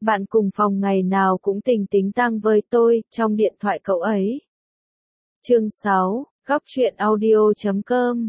bạn cùng phòng ngày nào cũng tình tính tang với tôi, trong điện thoại cậu ấy. Chương 6, góc truyện audio.com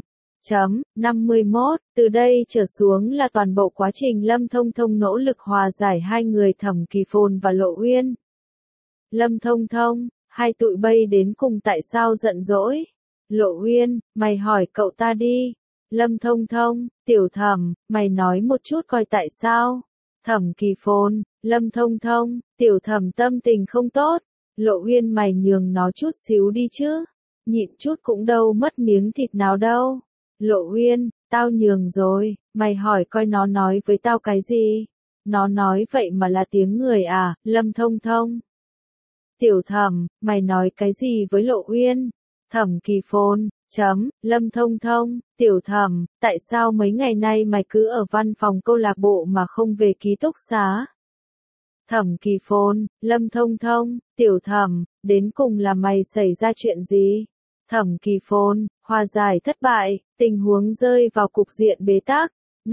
51, từ đây trở xuống là toàn bộ quá trình Lâm Thông Thông nỗ lực hòa giải hai người Thẩm Kỳ Phồn và Lộ Uyên. Lâm Thông Thông, hai tụi bay đến cùng tại sao giận dỗi? Lộ Uyên, mày hỏi cậu ta đi. Lâm Thông Thông, Tiểu Thẩm, mày nói một chút coi tại sao? Thẩm Kỳ Phồn, Lâm Thông Thông, Tiểu Thẩm tâm tình không tốt. Lộ Uyên, mày nhường nó chút xíu đi chứ. Nhịn chút cũng đâu mất miếng thịt nào đâu. Lộ Uyên, tao nhường rồi, mày hỏi coi nó nói với tao cái gì? Nó nói vậy mà là tiếng người à? Lâm Thông Thông. Tiểu Thẩm, mày nói cái gì với Lộ Uyên? Thẩm Kỳ Phồn, Lâm Thông Thông, Tiểu Thẩm, tại sao mấy ngày nay mày cứ ở văn phòng câu lạc bộ mà không về ký túc xá? Thẩm Kỳ Phồn, Lâm Thông Thông, Tiểu Thẩm, đến cùng là mày xảy ra chuyện gì? Thẩm Kỳ Phồn, hòa giải thất bại, tình huống rơi vào cục diện bế tắc.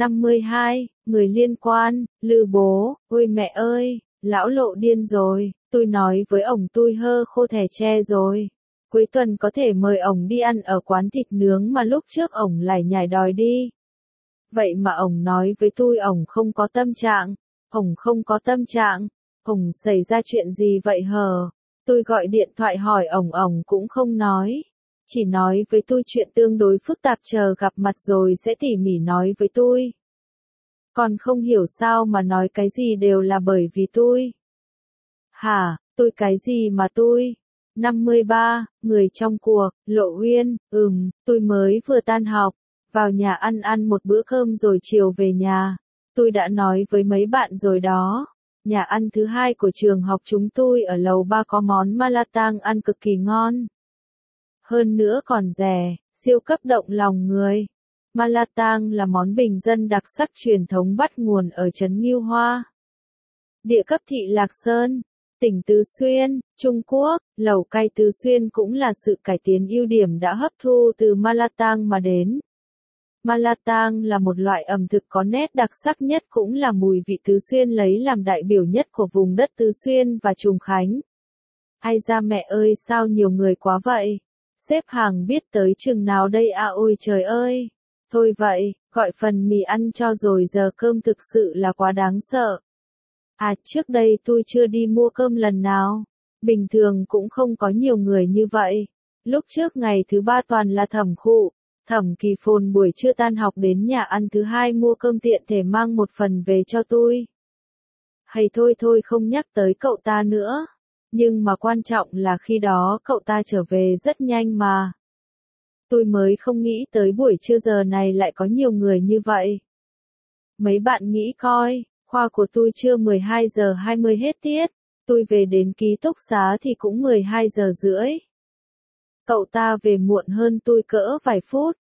52, người liên quan, Lư bố, ôi mẹ ơi, lão Lộ điên rồi, tôi nói với ổng tôi hơ khô thẻ tre rồi. Cuối tuần có thể mời ổng đi ăn ở quán thịt nướng mà lúc trước ổng lải nhải đòi đi. Vậy mà ổng nói với tôi ổng không có tâm trạng, ổng không có tâm trạng, ổng xảy ra chuyện gì vậy hờ? Tôi gọi điện thoại hỏi ổng cũng không nói. Chỉ nói với tôi chuyện tương đối phức tạp chờ gặp mặt rồi sẽ tỉ mỉ nói với tôi. Còn không hiểu sao mà nói cái gì đều là bởi vì tôi. Hả, tôi cái gì mà tôi? 53, người trong cuộc, Lộ Uyên, tôi mới vừa tan học, vào nhà ăn một bữa cơm rồi chiều về nhà. Tôi đã nói với mấy bạn rồi đó. Nhà ăn thứ hai của trường học chúng tôi ở lầu 3 có món Malatang ăn cực kỳ ngon. Hơn nữa còn rẻ, siêu cấp động lòng người. Malatang là món bình dân đặc sắc truyền thống bắt nguồn ở trấn Ngưu Hoa. Địa cấp thị Lạc Sơn, tỉnh Tứ Xuyên, Trung Quốc, lẩu cay Tứ Xuyên cũng là sự cải tiến ưu điểm đã hấp thu từ Malatang mà đến. Malatang là một loại ẩm thực có nét đặc sắc nhất cũng là mùi vị Tứ Xuyên lấy làm đại biểu nhất của vùng đất Tứ Xuyên và Trùng Khánh. Ai da mẹ ơi sao nhiều người quá vậy? Xếp hàng biết tới chừng nào đây à ôi trời ơi. Thôi vậy, gọi phần mì ăn cho rồi giờ cơm thực sự là quá đáng sợ. À trước đây tôi chưa đi mua cơm lần nào. Bình thường cũng không có nhiều người như vậy. Lúc trước ngày thứ ba toàn là Thẩm Khụ. Thẩm Kỳ Phồn buổi trưa tan học đến nhà ăn thứ hai mua cơm tiện thể mang một phần về cho tôi. Hay thôi không nhắc tới cậu ta nữa. Nhưng mà quan trọng là khi đó cậu ta trở về rất nhanh mà. Tôi mới không nghĩ tới buổi trưa giờ này lại có nhiều người như vậy. Mấy bạn nghĩ coi, khoa của tôi trưa 12 giờ 20 hết tiết, tôi về đến ký túc xá thì cũng 12 giờ rưỡi. Cậu ta về muộn hơn tôi cỡ vài phút,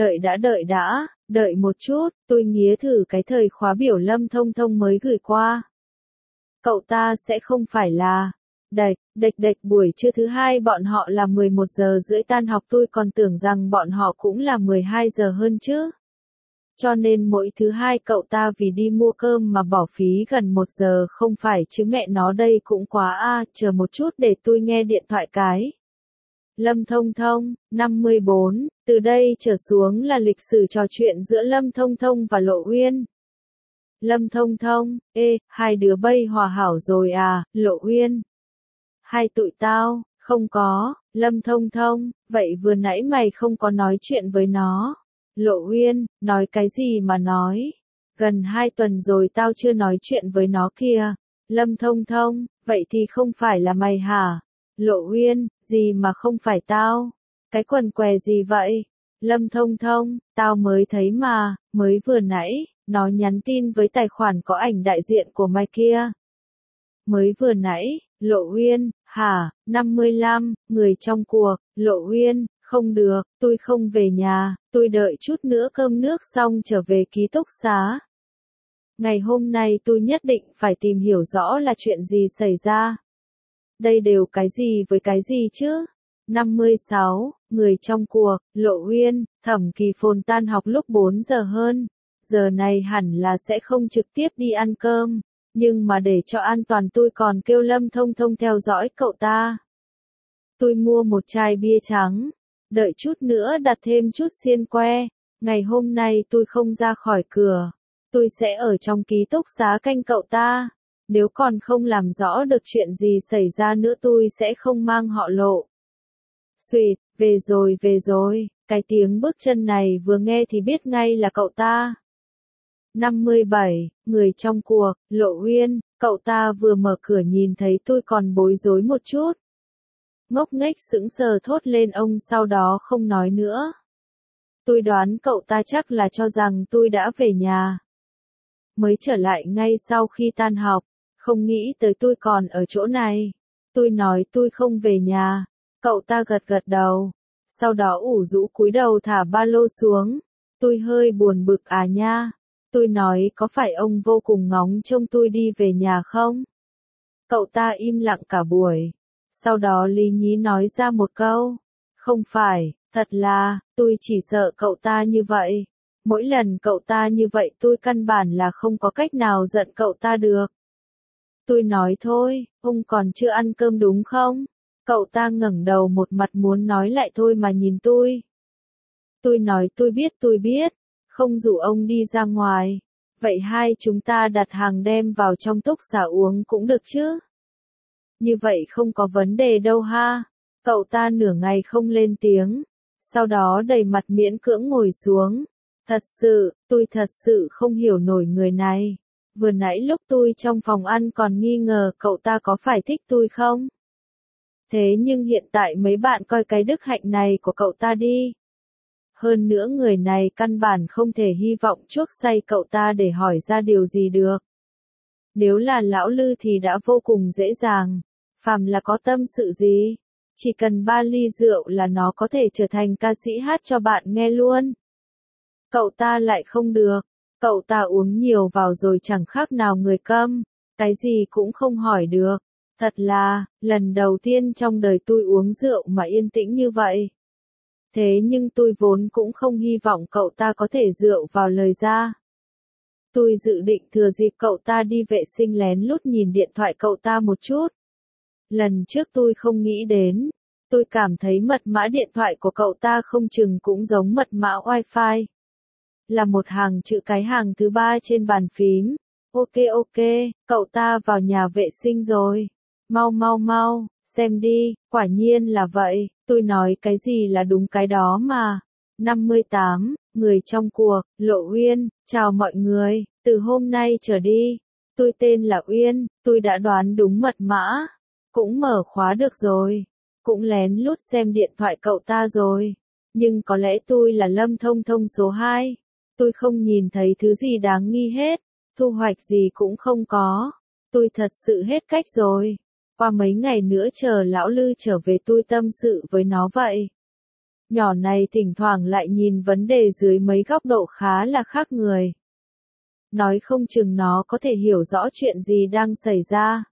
đợi một chút, tôi nghía thử cái thời khóa biểu Lâm Thông Thông mới gửi qua. Cậu ta sẽ không phải là... Đệch buổi trưa thứ hai bọn họ là 11 giờ rưỡi tan học tôi còn tưởng rằng bọn họ cũng là 12 giờ hơn chứ. Cho nên mỗi thứ hai cậu ta vì đi mua cơm mà bỏ phí gần 1 giờ không phải chứ mẹ nó đây cũng quá à, chờ một chút để tôi nghe điện thoại cái. Lâm Thông Thông, 54, từ đây trở xuống là lịch sử trò chuyện giữa Lâm Thông Thông và Lộ Uyên. Lâm Thông Thông, hai đứa bay hòa hảo rồi à, Lộ Uyên. Hai tụi tao, không có, Lâm Thông Thông, vậy vừa nãy mày không có nói chuyện với nó. Lộ Uyên, nói cái gì mà nói? Gần 2 tuần rồi tao chưa nói chuyện với nó kìa. Lâm Thông Thông, vậy thì không phải là mày hả? Lộ Uyên, gì mà không phải tao? Cái quần què gì vậy? Lâm Thông Thông, tao mới thấy mà, mới vừa nãy, nó nhắn tin với tài khoản có ảnh đại diện của mày kia. Mới vừa nãy, Lộ Uyên, hả, 55, người trong cuộc, Lộ Uyên, không được, tôi không về nhà, tôi đợi chút nữa cơm nước xong trở về ký túc xá. Ngày hôm nay tôi nhất định phải tìm hiểu rõ là chuyện gì xảy ra. Đây đều cái gì với cái gì chứ? 56, người trong cuộc, Lộ Uyên, Thẩm Kỳ Phồn tan học lúc 4 giờ hơn. Giờ này hẳn là sẽ không trực tiếp đi ăn cơm. Nhưng mà để cho an toàn tôi còn kêu Lâm Thông Thông theo dõi cậu ta. Tôi mua một chai bia trắng, đợi chút nữa đặt thêm chút xiên que. Ngày hôm nay tôi không ra khỏi cửa, tôi sẽ ở trong ký túc xá canh cậu ta. Nếu còn không làm rõ được chuyện gì xảy ra nữa tôi sẽ không mang họ Lộ. Xuỵt, về rồi, cái tiếng bước chân này vừa nghe thì biết ngay là cậu ta. 57, người trong cuộc, Lộ Uyên, cậu ta vừa mở cửa nhìn thấy tôi còn bối rối một chút. Ngốc nghếch sững sờ thốt lên ông sau đó không nói nữa. Tôi đoán cậu ta chắc là cho rằng tôi đã về nhà. Mới trở lại ngay sau khi tan học, không nghĩ tới tôi còn ở chỗ này. Tôi nói tôi không về nhà, cậu ta gật gật đầu, sau đó ủ rũ cúi đầu thả ba lô xuống. Tôi hơi buồn bực à nha. Tôi nói có phải ông vô cùng ngóng trông tôi đi về nhà không? Cậu ta im lặng cả buổi. Sau đó lý nhí nói ra một câu. Không phải, thật là, tôi chỉ sợ cậu ta như vậy. Mỗi lần cậu ta như vậy tôi căn bản là không có cách nào giận cậu ta được. Tôi nói thôi, ông còn chưa ăn cơm đúng không? Cậu ta ngẩng đầu một mặt muốn nói lại thôi mà nhìn tôi. Tôi nói tôi biết, không rủ ông đi ra ngoài. Vậy hai chúng ta đặt hàng đem vào trong túc xá uống cũng được chứ? Như vậy không có vấn đề đâu ha. Cậu ta nửa ngày không lên tiếng, sau đó đầy mặt miễn cưỡng ngồi xuống. Tôi thật sự không hiểu nổi người này. Vừa nãy lúc tôi trong phòng ăn còn nghi ngờ cậu ta có phải thích tôi không? Thế nhưng hiện tại mấy bạn coi cái đức hạnh này của cậu ta đi. Hơn nữa người này căn bản không thể hy vọng chuốc say cậu ta để hỏi ra điều gì được. Nếu là lão Lư thì đã vô cùng dễ dàng. Phàm là có tâm sự gì, chỉ cần 3 ly rượu là nó có thể trở thành ca sĩ hát cho bạn nghe luôn. Cậu ta lại không được, cậu ta uống nhiều vào rồi chẳng khác nào người câm, cái gì cũng không hỏi được. Thật là, lần đầu tiên trong đời tôi uống rượu mà yên tĩnh như vậy. Thế nhưng tôi vốn cũng không hy vọng cậu ta có thể rượu vào lời ra. Tôi dự định thừa dịp cậu ta đi vệ sinh lén lút nhìn điện thoại cậu ta một chút. Lần trước tôi không nghĩ đến, tôi cảm thấy mật mã điện thoại của cậu ta không chừng cũng giống mật mã wifi. Là một hàng chữ cái hàng thứ 3 trên bàn phím. Ok, cậu ta vào nhà vệ sinh rồi. Mau, xem đi, quả nhiên là vậy, tôi nói cái gì là đúng cái đó mà. 58, người trong cuộc, Lộ Uyên, chào mọi người, từ hôm nay trở đi, tôi tên là Uyên, tôi đã đoán đúng mật mã, cũng mở khóa được rồi, cũng lén lút xem điện thoại cậu ta rồi, nhưng có lẽ tôi là Lâm Thông Thông số 2, tôi không nhìn thấy thứ gì đáng nghi hết, thu hoạch gì cũng không có, tôi thật sự hết cách rồi. Qua mấy ngày nữa chờ lão Lư trở về tôi tâm sự với nó vậy. Nhỏ này thỉnh thoảng lại nhìn vấn đề dưới mấy góc độ khá là khác người. Nói không chừng nó có thể hiểu rõ chuyện gì đang xảy ra.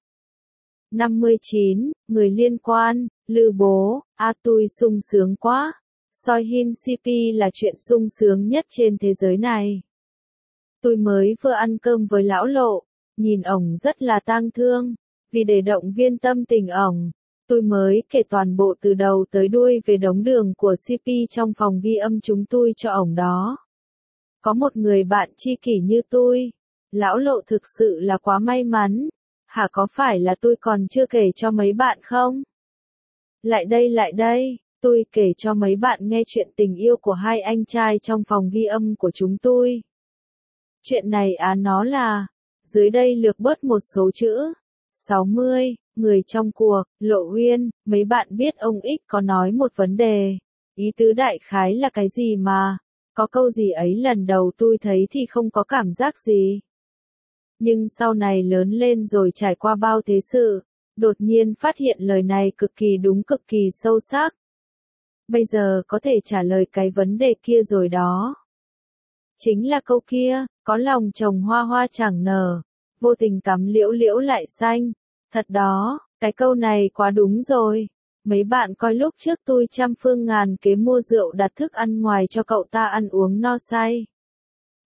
59, người liên quan, Lư bố, tôi sung sướng quá. Soi Hin CP là chuyện sung sướng nhất trên thế giới này. Tôi mới vừa ăn cơm với lão Lộ, nhìn ổng rất là tang thương. Vì để động viên tâm tình ổng, tôi mới kể toàn bộ từ đầu tới đuôi về đống đường của CP trong phòng ghi âm chúng tôi cho ổng đó. Có một người bạn tri kỷ như tôi, lão Lộ thực sự là quá may mắn. Hả, có phải là tôi còn chưa kể cho mấy bạn không? Lại đây, tôi kể cho mấy bạn nghe chuyện tình yêu của hai anh trai trong phòng ghi âm của chúng tôi. Chuyện này nó là, dưới đây lược bớt một số chữ. 60, người trong cuộc, Lộ Uyên, mấy bạn biết ông X có nói một vấn đề. Ý tứ đại khái là cái gì mà? Có câu gì ấy lần đầu tôi thấy thì không có cảm giác gì. Nhưng sau này lớn lên rồi trải qua bao thế sự, đột nhiên phát hiện lời này cực kỳ đúng, cực kỳ sâu sắc. Bây giờ có thể trả lời cái vấn đề kia rồi đó. Chính là câu kia, có lòng trồng hoa hoa chẳng nở, vô tình cắm liễu liễu lại xanh. Thật đó, cái câu này quá đúng rồi. Mấy bạn coi lúc trước tôi trăm phương ngàn kế mua rượu đặt thức ăn ngoài cho cậu ta ăn uống no say.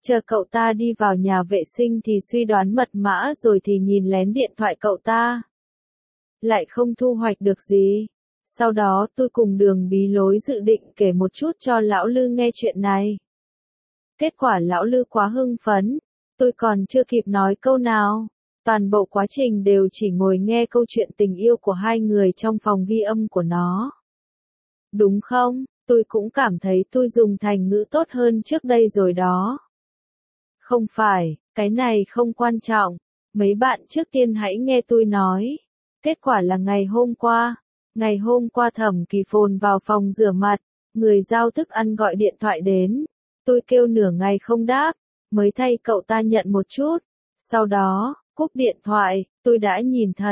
Chờ cậu ta đi vào nhà vệ sinh thì suy đoán mật mã rồi thì nhìn lén điện thoại cậu ta. Lại không thu hoạch được gì. Sau đó tôi cùng Đường Bí Lối dự định kể một chút cho lão Lư nghe chuyện này. Kết quả lão Lư quá hưng phấn, tôi còn chưa kịp nói câu nào. Toàn bộ quá trình đều chỉ ngồi nghe câu chuyện tình yêu của hai người trong phòng ghi âm của nó. Đúng không? Tôi cũng cảm thấy tôi dùng thành ngữ tốt hơn trước đây rồi đó. Không phải, cái này không quan trọng. Mấy bạn trước tiên hãy nghe tôi nói. Kết quả là ngày hôm qua Thẩm Kỳ Phồn vào phòng rửa mặt, người giao thức ăn gọi điện thoại đến. Tôi kêu nửa ngày không đáp, mới thay cậu ta nhận một chút. Sau đó, cúp điện thoại, tôi đã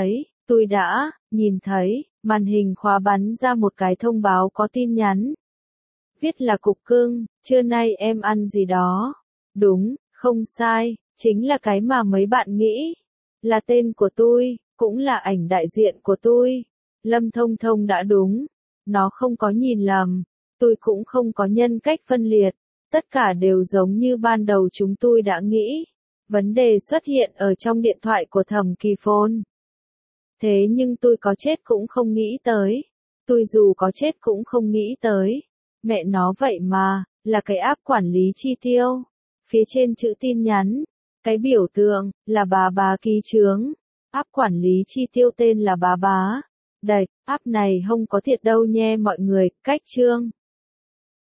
nhìn thấy, màn hình khóa bắn ra một cái thông báo có tin nhắn. Viết là cục cưng, trưa nay em ăn gì đó. Đúng, không sai, chính là cái mà mấy bạn nghĩ. Là tên của tôi, cũng là ảnh đại diện của tôi. Lâm Thông Thông đã đúng. Nó không có nhìn lầm. Tôi cũng không có nhân cách phân liệt. Tất cả đều giống như ban đầu chúng tôi đã nghĩ. Vấn đề xuất hiện ở trong điện thoại của Thẩm Kỳ Phồn. Thế nhưng tôi có chết cũng không nghĩ tới. Tôi dù có chết cũng không nghĩ tới. Mẹ nó vậy mà, là cái app quản lý chi tiêu. Phía trên chữ tin nhắn, cái biểu tượng, là bà ký chướng. App quản lý chi tiêu tên là bà. Đây, app này không có thiệt đâu nhe mọi người, cách chương.